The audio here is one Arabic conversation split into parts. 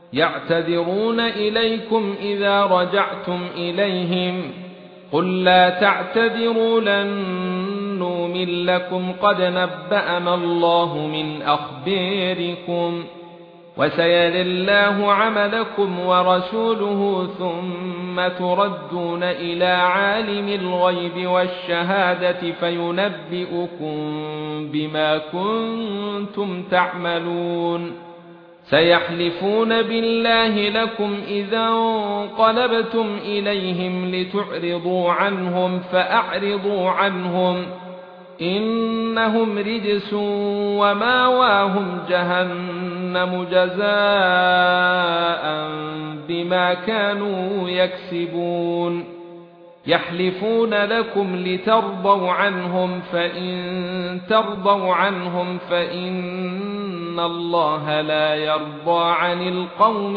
يعتذرون إليكم إذا رجعتم إليهم قل لا تعتذروا لن نؤمن لكم قد نبأنا الله من أخباركم وسيري الله عملكم ورسوله ثم تردون إلى عالم الغيب والشهادة فينبئكم بما كنتم تعملون سيحلفون بالله لكم إذا انقلبتم إليهم لتعرضوا عنهم فأعرضوا عنهم إنهم رجس وماواهم جهنم جزاء بما كانوا يكسبون يحلفون لكم لترضوا عنهم فإن ترضوا عنهم فإن الله لا يرضى عن القوم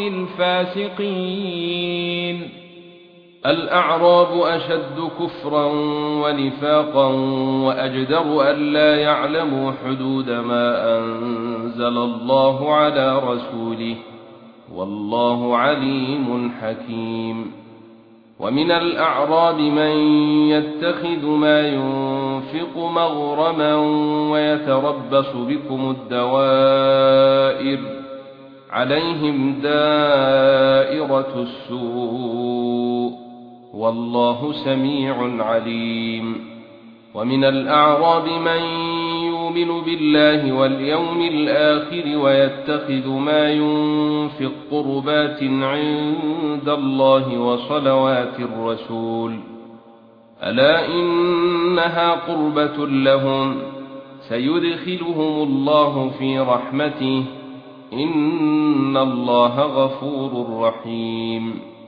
الفاسقين الأعراب أشد كفرا ونفاقا وأجدر ألا يعلموا حدود ما أنزل الله على رسوله والله عليم حكيم ومن الأعراب من يتخذ ما ينفق مغرما ويتربص بكم الدوائر عليهم دائرة السوء والله سميع عليم ومن الأعراب من يؤمن بالله واليوم الآخر ويتخذ ما ينفق قربات عند الله وصلوات الرسول ألا إنها قربة لهم سيدخلهم الله في رحمته إن الله غفور رحيم